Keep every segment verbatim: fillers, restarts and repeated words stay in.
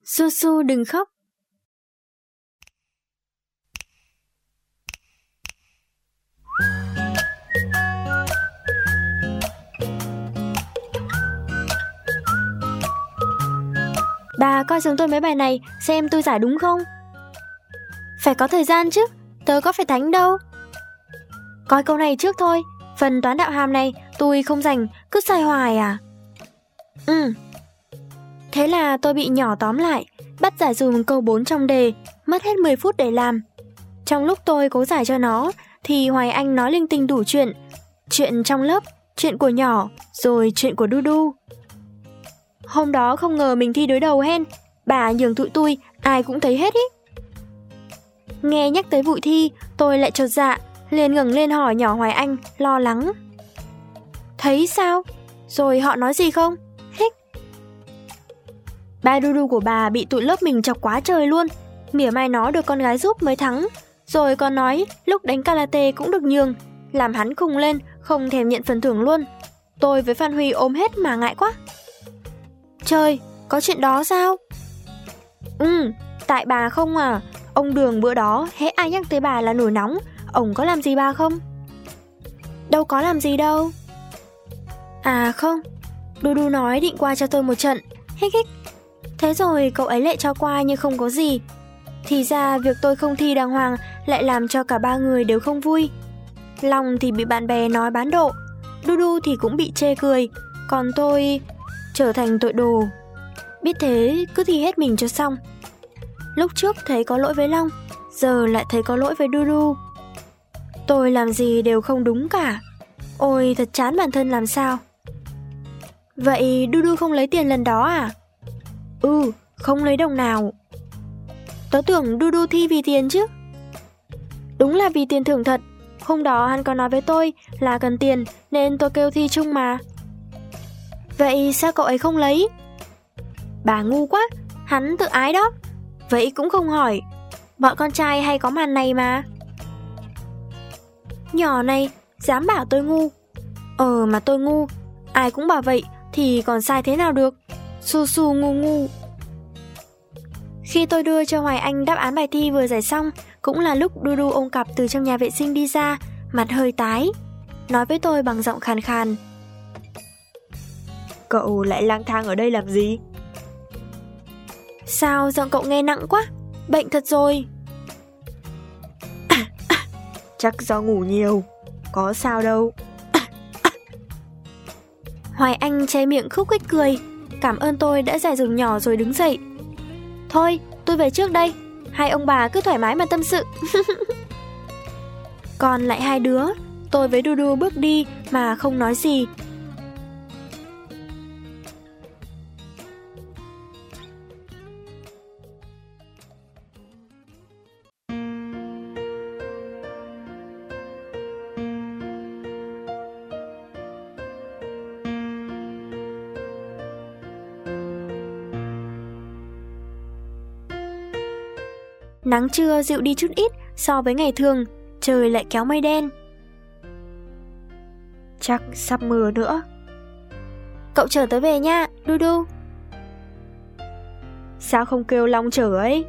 Su Su đừng khóc. Bà coi giống tôi mấy bài này, xem tôi giải đúng không? Phải có thời gian chứ, tớ có phải thánh đâu. Coi câu này trước thôi, phần toán đạo hàm này tôi không rành, cứ sai hoài à. Ừ. Thế là tôi bị nhỏ tóm lại, bắt giải dùm câu bốn trong đề, mất hết mười phút để làm. Trong lúc tôi cố giải cho nó, thì Hoài Anh nói linh tinh đủ chuyện. Chuyện trong lớp, chuyện của nhỏ, rồi chuyện của Du Du. Hôm đó không ngờ mình thi đối đầu hen, bà nhường tụi tôi, ai cũng thấy hết ý. Nghe nhắc tới vụ thi, tôi lại chột dạ, liền ngẩng lên hỏi nhỏ Hoài Anh, lo lắng. Thấy sao? Rồi họ nói gì không? Hích. Ba Du Du của bà bị tụi lớp mình chọc quá trời luôn, mỉa mai nó được con gái giúp mới thắng. Rồi còn nói lúc đánh karate cũng được nhường, làm hắn khùng lên, không thèm nhận phần thưởng luôn. Tôi với Phan Huy ôm hết mà ngại quá. Trời, có chuyện đó sao? Ừ, tại bà không à. Ông Đường bữa đó, hễ ai nhắc tới bà là nổi nóng. Ông có làm gì bà không? Đâu có làm gì đâu. À không, Du Du nói định qua cho tôi một trận. Hích hích. Thế rồi cậu ấy lại cho qua như không có gì. Thì ra việc tôi không thi đàng hoàng lại làm cho cả ba người đều không vui. Long thì bị bạn bè nói bán độ, Du Du thì cũng bị chê cười, còn tôi trở thành tội đồ. Biết thế cứ thi hết mình cho xong. Lúc trước thấy có lỗi với Long, giờ lại thấy có lỗi với Du Du. Tôi làm gì đều không đúng cả. Ôi thật chán bản thân làm sao. Vậy Du Du không lấy tiền lần đó à? Ừ, không lấy đồng nào. Tớ tưởng Du Du thi vì tiền chứ. Đúng là vì tiền thưởng thật. Hôm đó hắn có nói với tôi là cần tiền nên tôi kêu thi chung mà. Vậy sao cậu ấy không lấy? Bà ngu quá, hắn tự ái đó. Vậy cũng không hỏi. Bọn con trai hay có màn này mà. Nhỏ này, dám bảo tôi ngu. Ờ mà tôi ngu, ai cũng bảo vậy thì còn sai thế nào được. Su Su ngu ngu. Khi tôi đưa cho Hoài Anh đáp án bài thi vừa giải xong, cũng là lúc Du Du ôm cặp từ trong nhà vệ sinh đi ra, mặt hơi tái, nói với tôi bằng giọng khàn khàn. Cậu lại lang thang ở đây làm gì? Sao giọng cậu nghe nặng quá, bệnh thật rồi. Chắc do ngủ nhiều, có sao đâu. Hoài Anh che miệng khúc khích cười, cảm ơn tôi đã giải dùm nhỏ rồi đứng dậy. Thôi, tôi về trước đây, hai ông bà cứ thoải mái mà tâm sự. Còn lại hai đứa, tôi với Du Du bước đi mà không nói gì. Nắng trưa dịu đi chút ít so với ngày thường, trời lại kéo mây đen. Chắc sắp mưa nữa. Cậu chở tớ về nha, Du Du. Sao không kêu Long chở ấy?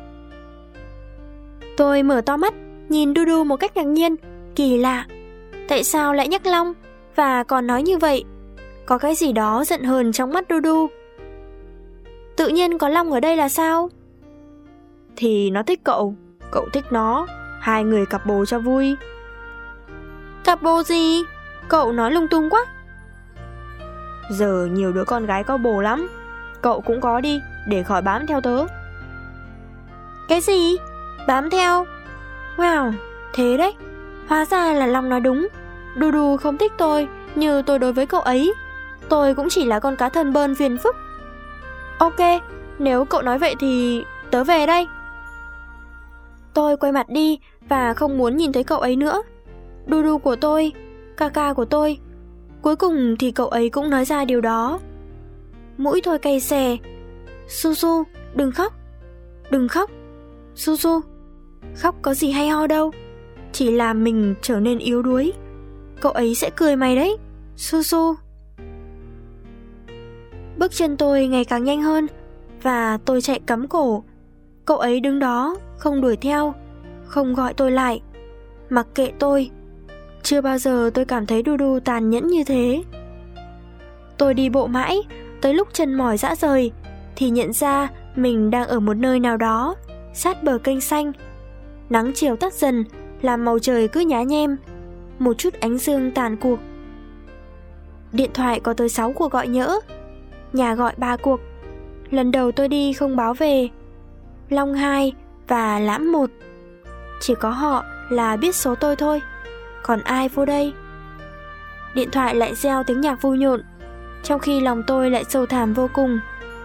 Tôi mở to mắt, nhìn Du Du một cách ngạc nhiên, kỳ lạ. Tại sao lại nhắc Long, và còn nói như vậy? Có cái gì đó giận hờn trong mắt Du Du. Tự nhiên có Long ở đây là sao? Thì nó thích cậu, cậu thích nó, hai người cặp bồ cho vui. Cặp bồ gì? Cậu nói lung tung quá. Giờ nhiều đứa con gái có bồ lắm, cậu cũng có đi, để khỏi bám theo tớ. Cái gì? Bám theo? Wow, thế đấy. Hóa ra là Long nói đúng. Du Du không thích tôi như tôi đối với cậu ấy. Tôi cũng chỉ là con cá thân bơn phiền phức. Ok, nếu cậu nói vậy thì tớ về đây. Tôi quay mặt đi và không muốn nhìn thấy cậu ấy nữa. Du Du của tôi, ca ca của tôi. Cuối cùng thì cậu ấy cũng nói ra điều đó. Mũi tôi cay xè. Su Su, đừng khóc. Đừng khóc. Su Su, khóc có gì hay ho đâu, chỉ làm mình trở nên yếu đuối. Cậu ấy sẽ cười mày đấy, Su Su. Bước chân tôi ngày càng nhanh hơn, và tôi chạy cắm cổ. Cậu ấy đứng đó, không đuổi theo, không gọi tôi lại, mặc kệ tôi. Chưa bao giờ tôi cảm thấy Dudu tàn nhẫn như thế. Tôi đi bộ mãi, tới lúc chân mỏi rã rời, thì nhận ra mình đang ở một nơi nào đó, sát bờ kênh xanh. Nắng chiều tắt dần, làm màu trời cứ nhá nhem, một chút ánh dương tàn cuộc. Điện thoại có tới sáu cuộc gọi nhỡ, nhà gọi ba cuộc. Lần đầu tôi đi không báo về. Long hai và Lãm một. Chỉ có họ là biết số tôi thôi, còn ai vô đây? Điện thoại lại reo tiếng nhạc vui nhộn, trong khi lòng tôi lại sâu thẳm vô cùng.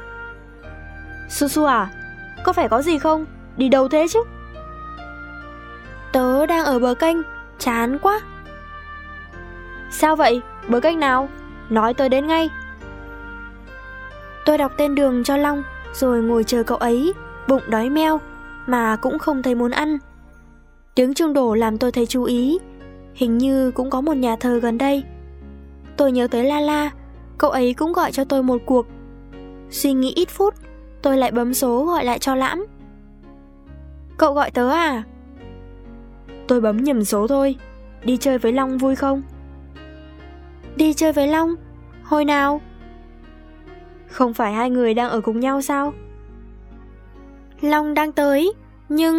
Su Su à, có phải có gì không? Đi đâu thế chứ? Tớ đang ở bờ kênh, chán quá. Sao vậy? Bờ kênh nào? Nói tớ đến ngay. Tôi đọc tên đường cho Long, rồi ngồi chờ cậu ấy, bụng đói meo, mà cũng không thấy muốn ăn. Tiếng chuông đổ làm tôi thấy chú ý, hình như cũng có một nhà thờ gần đây. Tôi nhớ tới Lala, cậu ấy cũng gọi cho tôi một cuộc. Suy nghĩ ít phút, tôi lại bấm số gọi lại cho Lãm. Cậu gọi tớ à? Tôi bấm nhầm số thôi. Đi chơi với Long vui không? Đi chơi với Long? Hồi nào? Không phải hai người đang ở cùng nhau sao? Long đang tới, nhưng...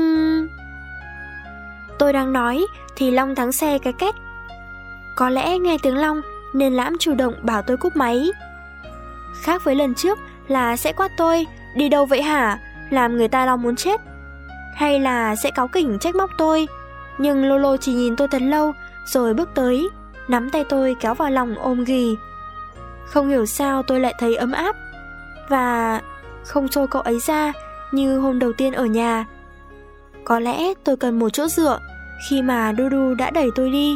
Tôi đang nói thì Long thắng xe cái két. Có lẽ nghe tiếng Long nên Lãm chủ động bảo tôi cúp máy. Khác với lần trước là sẽ quát tôi, đi đâu vậy hả, làm người ta lo muốn chết. Hay là sẽ cáu kỉnh trách móc tôi. Nhưng Lolo chỉ nhìn tôi thật lâu, rồi bước tới, nắm tay tôi kéo vào lòng ôm ghì. Không hiểu sao tôi lại thấy ấm áp, và không xô cậu ấy ra như hôm đầu tiên ở nhà. Có lẽ tôi cần một chỗ dựa khi mà Dudu đã đẩy tôi đi.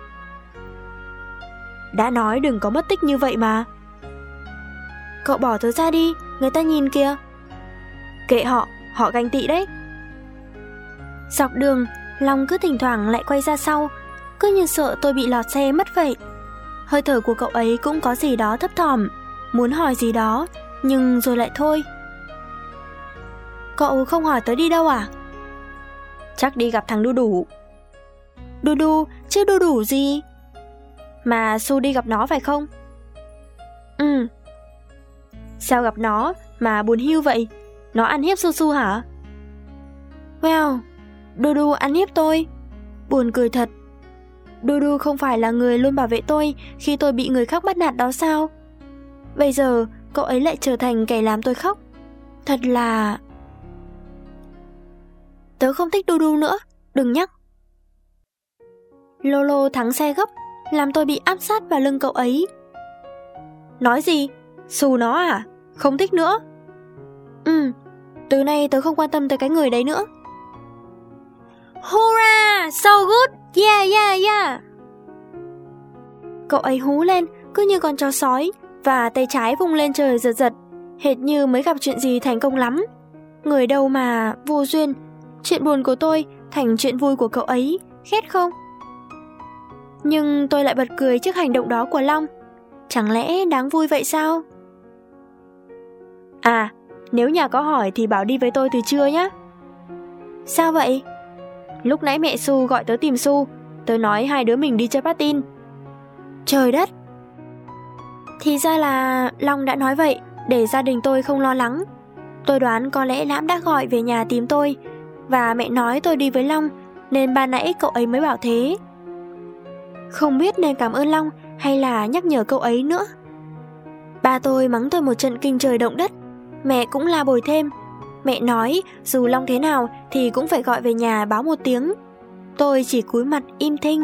Đã nói đừng có mất tích như vậy mà. Cậu bỏ tớ ra đi, người ta nhìn kìa. Kệ họ, họ ganh tị đấy. Dọc đường, Long cứ thỉnh thoảng lại quay ra sau, cứ như sợ tôi bị lọt xe mất vậy. Hơi thở của cậu ấy cũng có gì đó thấp thỏm, muốn hỏi gì đó, nhưng rồi lại thôi. Cậu không hỏi tớ đi đâu à? Chắc đi gặp thằng Đu Đủ. Đu Đu, chứ Đu Đủ gì? Mà Su đi gặp nó phải không? Ừ. Sao gặp nó mà buồn hiu vậy? Nó ăn hiếp Su Su hả? Well, Đu Đu ăn hiếp tôi. Buồn cười thật. Đu Đu không phải là người luôn bảo vệ tôi khi tôi bị người khác bắt nạt đó sao? Bây giờ cậu ấy lại trở thành kẻ làm tôi khóc. Thật là... Tớ không thích Đu Đu nữa, đừng nhắc. Lolo thắng xe gấp, làm tôi bị áp sát vào lưng cậu ấy. Nói gì? Xù nó à? Không thích nữa? Ừ, từ nay tớ không quan tâm tới cái người đấy nữa. Hurra, so good, yeah yeah yeah. Cậu ấy hú lên cứ như con chó sói, và tay trái vung lên trời giật giật, hệt như mới gặp chuyện gì thành công lắm. Người đâu mà vô duyên, chuyện buồn của tôi thành chuyện vui của cậu ấy, ghét không? Nhưng tôi lại bật cười trước hành động đó của Long. Chẳng lẽ đáng vui vậy sao? À, nếu nhà có hỏi thì bảo đi với tôi từ trưa nhé. Sao vậy? Lúc nãy mẹ Su gọi tớ tìm Su, tớ nói hai đứa mình đi chơi patin. Trời đất! Thì ra là Long đã nói vậy để gia đình tôi không lo lắng. Tôi đoán có lẽ Lãm đã gọi về nhà tìm tôi, và mẹ nói tôi đi với Long, nên ban nãy cậu ấy mới bảo thế. Không biết nên cảm ơn Long hay là nhắc nhở cậu ấy nữa. Ba tôi mắng tôi một trận kinh trời động đất. Mẹ cũng la bồi thêm. Mẹ nói dù Long thế nào thì cũng phải gọi về nhà báo một tiếng. Tôi chỉ cúi mặt im thinh.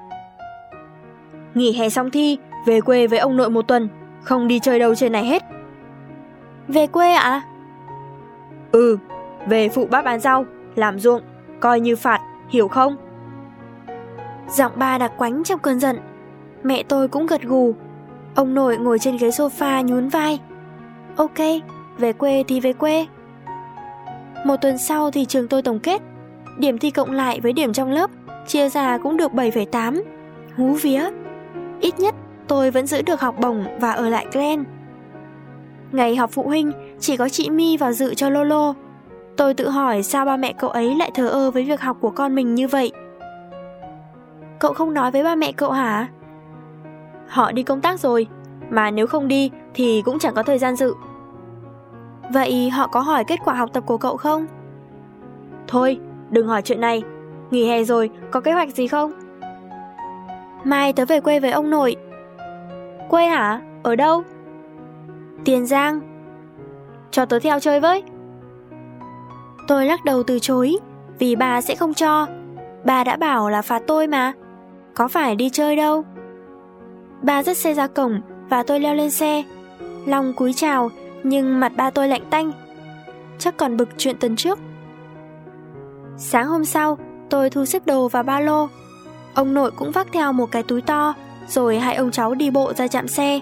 Nghỉ hè xong thi, về quê với ông nội một tuần, không đi chơi đâu trên này hết. Về quê ạ? À? Ừ, về phụ bác bán rau, làm ruộng, coi như phạt, hiểu không? Giọng ba đặc quánh trong cơn giận. Mẹ tôi cũng gật gù. Ông nội ngồi trên ghế sofa nhún vai. Ok, về quê thì về quê. Một tuần sau thì trường tôi tổng kết. Điểm thi cộng lại với điểm trong lớp chia ra cũng được bảy phẩy tám. Hú vía. Ít nhất tôi vẫn giữ được học bổng và ở lại Glen. Ngày họp phụ huynh chỉ có chị My vào dự cho Lolo. Tôi tự hỏi sao ba mẹ cậu ấy lại thờ ơ với việc học của con mình như vậy. Cậu không nói với ba mẹ cậu hả? Họ đi công tác rồi, mà nếu không đi thì cũng chẳng có thời gian dự. Vậy họ có hỏi kết quả học tập của cậu không? Thôi, đừng hỏi chuyện này. Nghỉ hè rồi, có kế hoạch gì không? Mai tớ về quê với ông nội. Quê hả? Ở đâu? Tiền Giang. Cho tớ theo chơi với. Tôi lắc đầu từ chối, vì bà sẽ không cho. Bà đã bảo là phạt tôi mà, có phải đi chơi đâu. Bà dắt xe ra cổng và tôi leo lên xe. Long cúi chào, nhưng mặt ba tôi lạnh tanh, chắc còn bực chuyện tuần trước. Sáng hôm sau, tôi thu xếp đồ vào ba lô. Ông nội cũng vác theo một cái túi to, rồi hai ông cháu đi bộ ra trạm xe.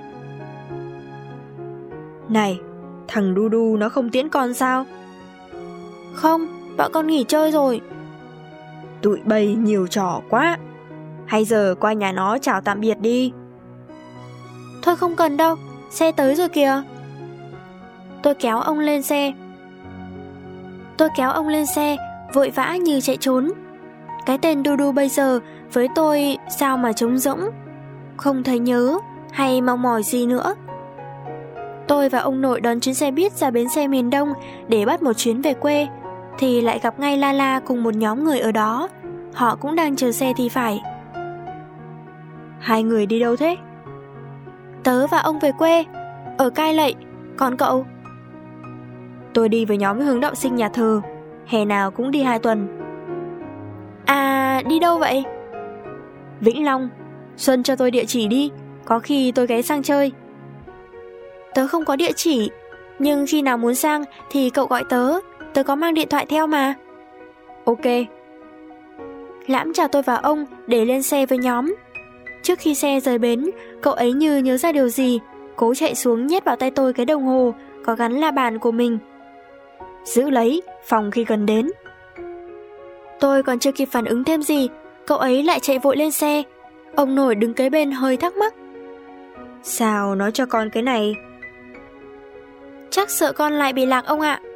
Này, thằng Du Du nó không tiễn con sao? Không, bọn con nghỉ chơi rồi. Tụi bay nhiều trò quá. Hay giờ qua nhà nó chào tạm biệt đi. Thôi không cần đâu, xe tới rồi kìa. Tôi kéo ông lên xe. Tôi kéo ông lên xe, vội vã như chạy trốn. Cái tên Du Du bây giờ với tôi sao mà trống rỗng, không thấy nhớ hay mong mỏi gì nữa. Tôi và ông nội đón chuyến xe buýt ra bến xe miền Đông để bắt một chuyến về quê, thì lại gặp ngay Lala cùng một nhóm người ở đó. Họ cũng đang chờ xe thì phải. Hai người đi đâu thế? Tớ và ông về quê, ở Cai Lậy. Còn cậu? Tôi đi với nhóm hướng đạo sinh nhà thờ, hè nào cũng đi hai tuần. À, đi đâu vậy? Vĩnh Long. Xuân cho tôi địa chỉ đi, có khi tôi ghé sang chơi. Tớ không có địa chỉ, nhưng khi nào muốn sang thì cậu gọi tớ, tớ có mang điện thoại theo mà. Ok. Lãm chào tôi và ông để lên xe với nhóm. Trước khi xe rời bến, cậu ấy như nhớ ra điều gì, cố chạy xuống nhét vào tay tôi cái đồng hồ có gắn la bàn của mình. Giữ lấy, phòng khi cần đến. Tôi còn chưa kịp phản ứng thêm gì, cậu ấy lại chạy vội lên xe. Ông nội đứng kế bên hơi thắc mắc. Sao nó cho con cái này? Chắc sợ con lại bị lạc ông ạ.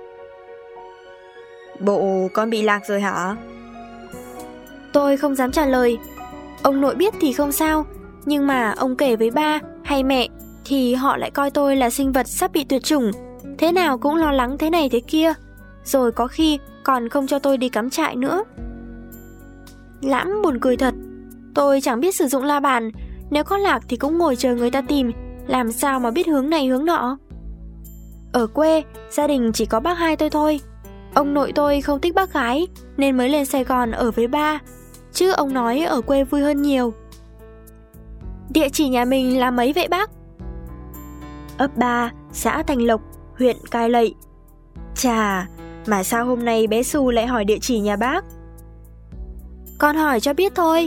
Bộ con bị lạc rồi hả? Tôi không dám trả lời. Ông nội biết thì không sao, nhưng mà ông kể với ba hay mẹ thì họ lại coi tôi là sinh vật sắp bị tuyệt chủng, thế nào cũng lo lắng thế này thế kia, rồi có khi còn không cho tôi đi cắm trại nữa. Lãm buồn cười thật. Tôi chẳng biết sử dụng la bàn, nếu có lạc thì cũng ngồi chờ người ta tìm, làm sao mà biết hướng này hướng nọ. Ở quê, gia đình chỉ có bác hai tôi thôi. Ông nội tôi không thích bác gái nên mới lên Sài Gòn ở với ba, chứ ông nói ở quê vui hơn nhiều. Địa chỉ nhà mình là mấy vậy bác? Ấp ba, xã Thành Lộc, huyện Cai Lậy. Chà, mà sao hôm nay bé Su lại hỏi địa chỉ nhà bác? Con hỏi cho biết thôi.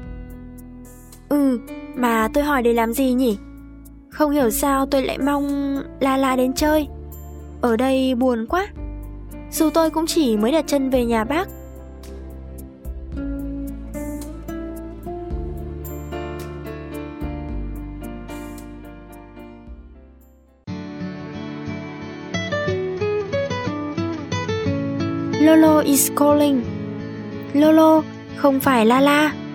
Ừ, mà tôi hỏi để làm gì nhỉ? Không hiểu sao tôi lại mong Lala đến chơi. Ở đây buồn quá. Dù tôi cũng chỉ mới đặt chân về nhà bác. Lolo is calling. Lolo, không phải Lala.